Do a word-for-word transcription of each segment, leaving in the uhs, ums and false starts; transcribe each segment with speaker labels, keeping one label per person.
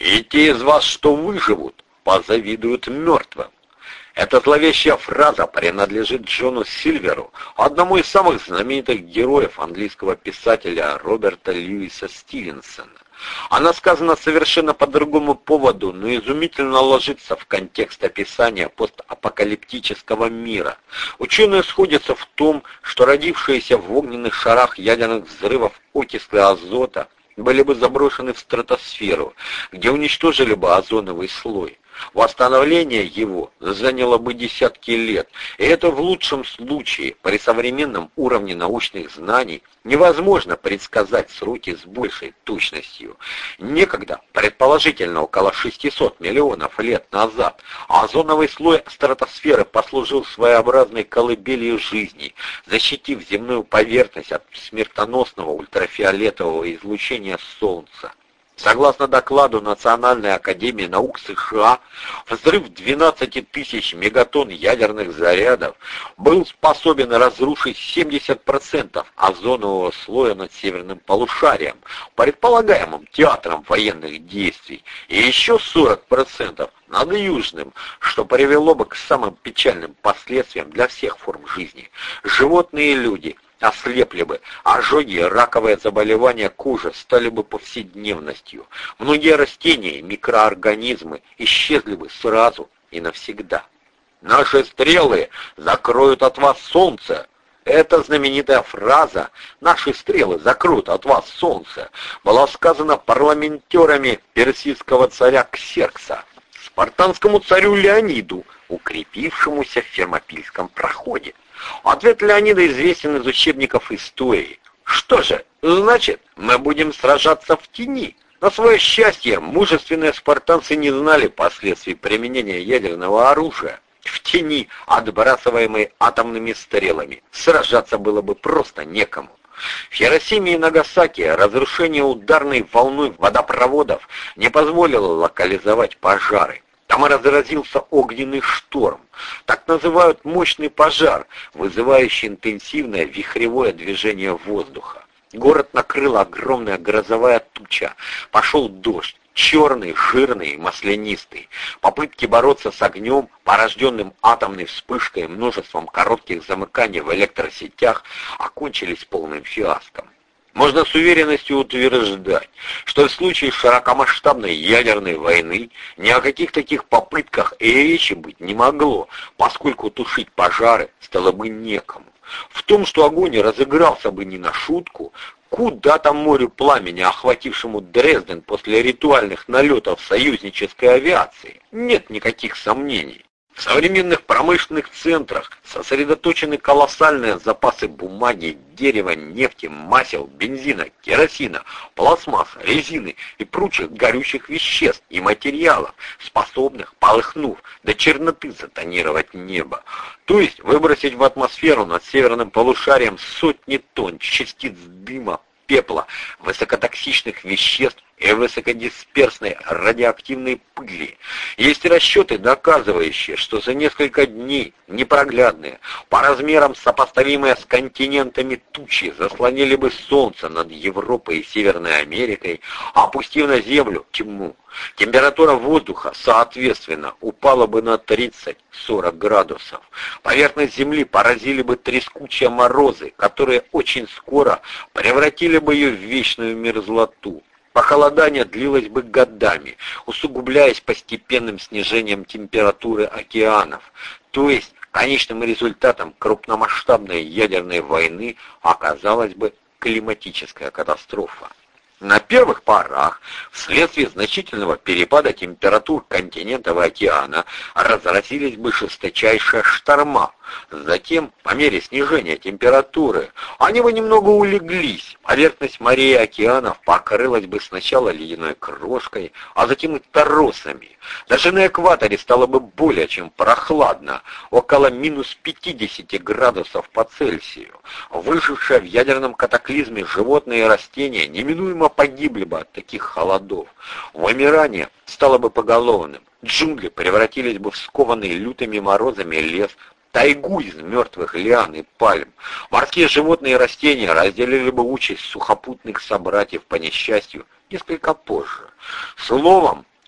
Speaker 1: и те из вас, что выживут, позавидуют мертвым. Эта зловещая фраза принадлежит Джону Сильверу, одному из самых знаменитых героев английского писателя Роберта Льюиса Стивенсона. Она сказана совершенно по другому поводу, но изумительно ложится в контекст описания постапокалиптического мира. Ученые сходятся в том, что родившиеся в огненных шарах ядерных взрывов окислы азота были бы заброшены в стратосферу, где уничтожили бы озоновый слой. Восстановление его заняло бы десятки лет, и это в лучшем случае. При современном уровне научных знаний невозможно предсказать сроки с большей точностью. Некогда, предположительно около шестисот миллионов лет назад, озоновый слой стратосферы послужил своеобразной колыбелью жизни, защитив земную поверхность от смертоносного ультрафиолетового излучения Солнца. Согласно докладу Национальной академии наук США, взрыв двенадцати тысяч мегатонн ядерных зарядов был способен разрушить семьдесят процентов озонового слоя над северным полушарием, предполагаемым театром военных действий, и еще сорок процентов над южным, что привело бы к самым печальным последствиям для всех форм жизни. Животные и люди ослепли бы, ожоги и раковые заболевания кожи стали бы повседневностью. Многие растения и микроорганизмы исчезли бы сразу и навсегда. «Наши стрелы закроют от вас солнце». Эта знаменитая фраза «наши стрелы закроют от вас солнце» была сказана парламентерами персидского царя Ксеркса спартанскому царю Леониду, укрепившемуся в Фермопильском проходе. Ответ Леонида известен из учебников истории. Что же, значит, мы будем сражаться в тени? На свое счастье, мужественные спартанцы не знали последствий применения ядерного оружия. В тени, отбрасываемой атомными стрелами, сражаться было бы просто некому. В Хиросиме и Нагасаки разрушение ударной волной водопроводов не позволило локализовать пожары. Там разразился огненный шторм. Так называют мощный пожар, вызывающий интенсивное вихревое движение воздуха. Город накрыла огромная грозовая туча. Пошел дождь. Черный, жирный, маслянистый. Попытки бороться с огнем, порожденным атомной вспышкой и множеством коротких замыканий в электросетях, окончились полным фиаском. Можно с уверенностью утверждать, что в случае широкомасштабной ядерной войны ни о каких таких попытках и речи быть не могло, поскольку тушить пожары стало бы некому. В том, что огонь разыгрался бы не на шутку, куда там морю пламени, охватившему Дрезден после ритуальных налетов союзнической авиации, нет никаких сомнений. В современных промышленных центрах сосредоточены колоссальные запасы бумаги, дерева, нефти, масел, бензина, керосина, пластмасс, резины и прочих горючих веществ и материалов, способных, полыхнув, до черноты затонировать небо. То есть выбросить в атмосферу над северным полушарием сотни тонн частиц дыма, пепла, высокотоксичных веществ и высокодисперсной радиоактивной пыли. Есть расчеты, доказывающие, что за несколько дней непроглядные, по размерам сопоставимые с континентами тучи заслонили бы солнце над Европой и Северной Америкой, опустив на землю тьму. Температура воздуха, соответственно, упала бы на тридцать-сорок градусов. Поверхность Земли поразили бы трескучие морозы, которые очень скоро превратили бы ее в вечную мерзлоту. Похолодание длилось бы годами, усугубляясь постепенным снижением температуры океанов. То есть конечным результатом крупномасштабной ядерной войны оказалась бы климатическая катастрофа. На первых порах, вследствие значительного перепада температур континентов и океана, разразились бы жесточайшие шторма. Затем, по мере снижения температуры, они бы немного улеглись. Поверхность морей и океанов покрылась бы сначала ледяной крошкой, а затем и торосами. Даже на экваторе стало бы более чем прохладно, около минус пятидесяти градусов по Цельсию. Выжившие в ядерном катаклизме животные и растения неминуемо погибли бы от таких холодов. Вымирание стало бы поголовным. Джунгли превратились бы в скованный лютыми морозами лес, тайгу из мертвых лиан и пальм. Морские животные и растения разделили бы участь сухопутных собратьев по несчастью несколько позже. Словом,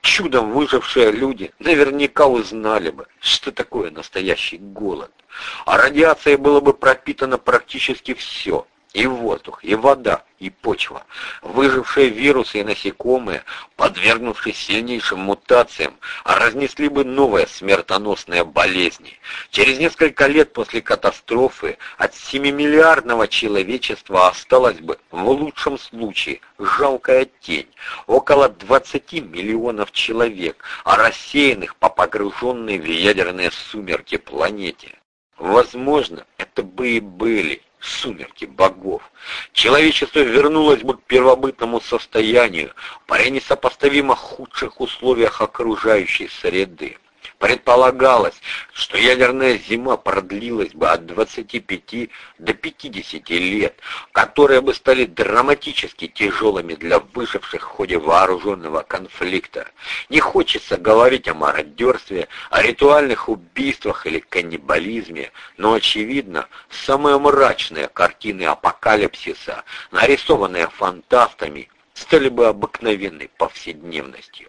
Speaker 1: чудом выжившие люди наверняка узнали бы, что такое настоящий голод. А радиацией было бы пропитано практически все. И воздух, и вода, и почва. Выжившие вирусы и насекомые, подвергнувшись сильнейшим мутациям, разнесли бы новые смертоносные болезни. Через несколько лет после катастрофы от семимиллиардного человечества осталась бы, в лучшем случае, жалкая тень. Около двадцати миллионов человек, а рассеянных по погруженной в ядерные сумерки планете. Возможно, это бы и были сумерки богов. Человечество вернулось бы к первобытному состоянию при несопоставимо худших условиях окружающей среды. Предполагалось, что ядерная зима продлилась бы от двадцати пяти до пятидесяти лет, которые бы стали драматически тяжелыми для выживших в ходе вооруженного конфликта. Не хочется говорить о мародерстве, о ритуальных убийствах или каннибализме, но, очевидно, самые мрачные картины апокалипсиса, нарисованные фантастами, стали бы обыкновенной повседневностью.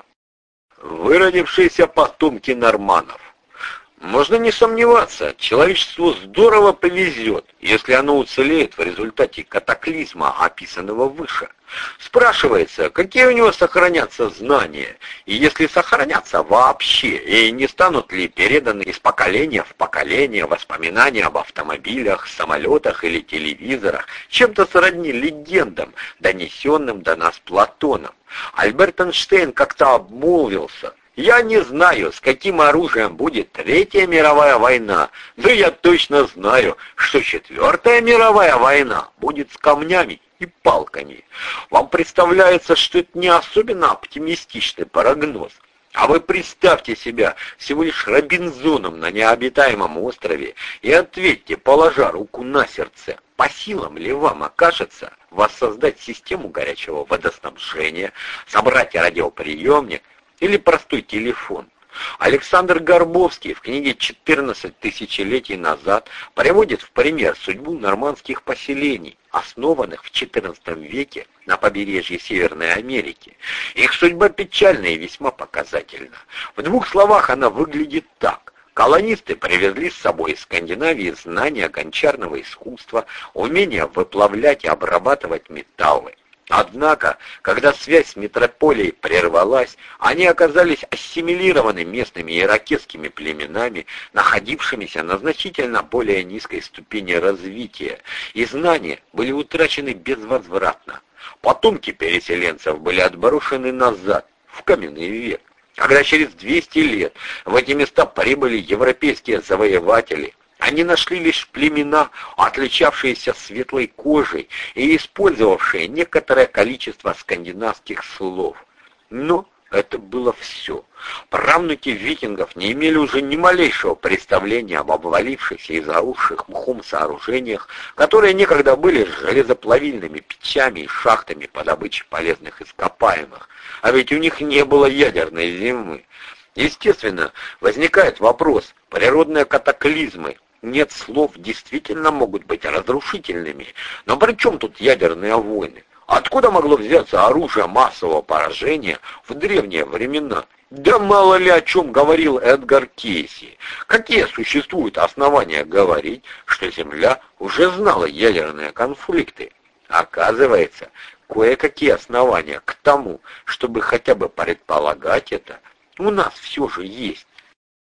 Speaker 1: Выродившиеся потомки норманнов. Можно не сомневаться, человечеству здорово повезет, если оно уцелеет в результате катаклизма, описанного выше. Спрашивается, какие у него сохранятся знания, и если сохранятся вообще, и не станут ли переданы из поколения в поколение воспоминания об автомобилях, самолетах или телевизорах, чем-то сродни легендам, донесенным до нас Платоном. Альберт Эйнштейн как-то обмолвился: «Я не знаю, с каким оружием будет Третья мировая война, но я точно знаю, что Четвертая мировая война будет с камнями и палками». Вам представляется, что это не особенно оптимистичный прогноз? А вы представьте себя всего лишь Робинзоном на необитаемом острове и ответьте, положа руку на сердце, по силам ли вам окажется воссоздать систему горячего водоснабжения, собрать радиоприемник или простой телефон. Александр Горбовский в книге «четырнадцать тысячелетий назад» приводит в пример судьбу нормандских поселений, основанных в четырнадцатом веке на побережье Северной Америки. Их судьба печальна и весьма показательна. В двух словах она выглядит так. Колонисты привезли с собой из Скандинавии знания гончарного искусства, умение выплавлять и обрабатывать металлы. Однако, когда связь с метрополией прервалась, они оказались ассимилированы местными иракетскими племенами, находившимися на значительно более низкой ступени развития, и знания были утрачены безвозвратно. Потомки переселенцев были отброшены назад, в каменный век. Когда через двести лет в эти места прибыли европейские завоеватели, они нашли лишь племена, отличавшиеся светлой кожей и использовавшие некоторое количество скандинавских слов. Но это было все. Правнуки викингов не имели уже ни малейшего представления об обвалившихся и заросших мхом сооружениях, которые некогда были железоплавильными печами и шахтами по добыче полезных ископаемых. А ведь у них не было ядерной зимы. Естественно, возникает вопрос: природные катаклизмы, нет слов, действительно могут быть разрушительными. Но при чем тут ядерные войны? Откуда могло взяться оружие массового поражения в древние времена? Да мало ли о чем говорил Эдгар Кейси. Какие существуют основания говорить, что Земля уже знала ядерные конфликты? Оказывается, кое-какие основания к тому, чтобы хотя бы предполагать это, у нас все же есть.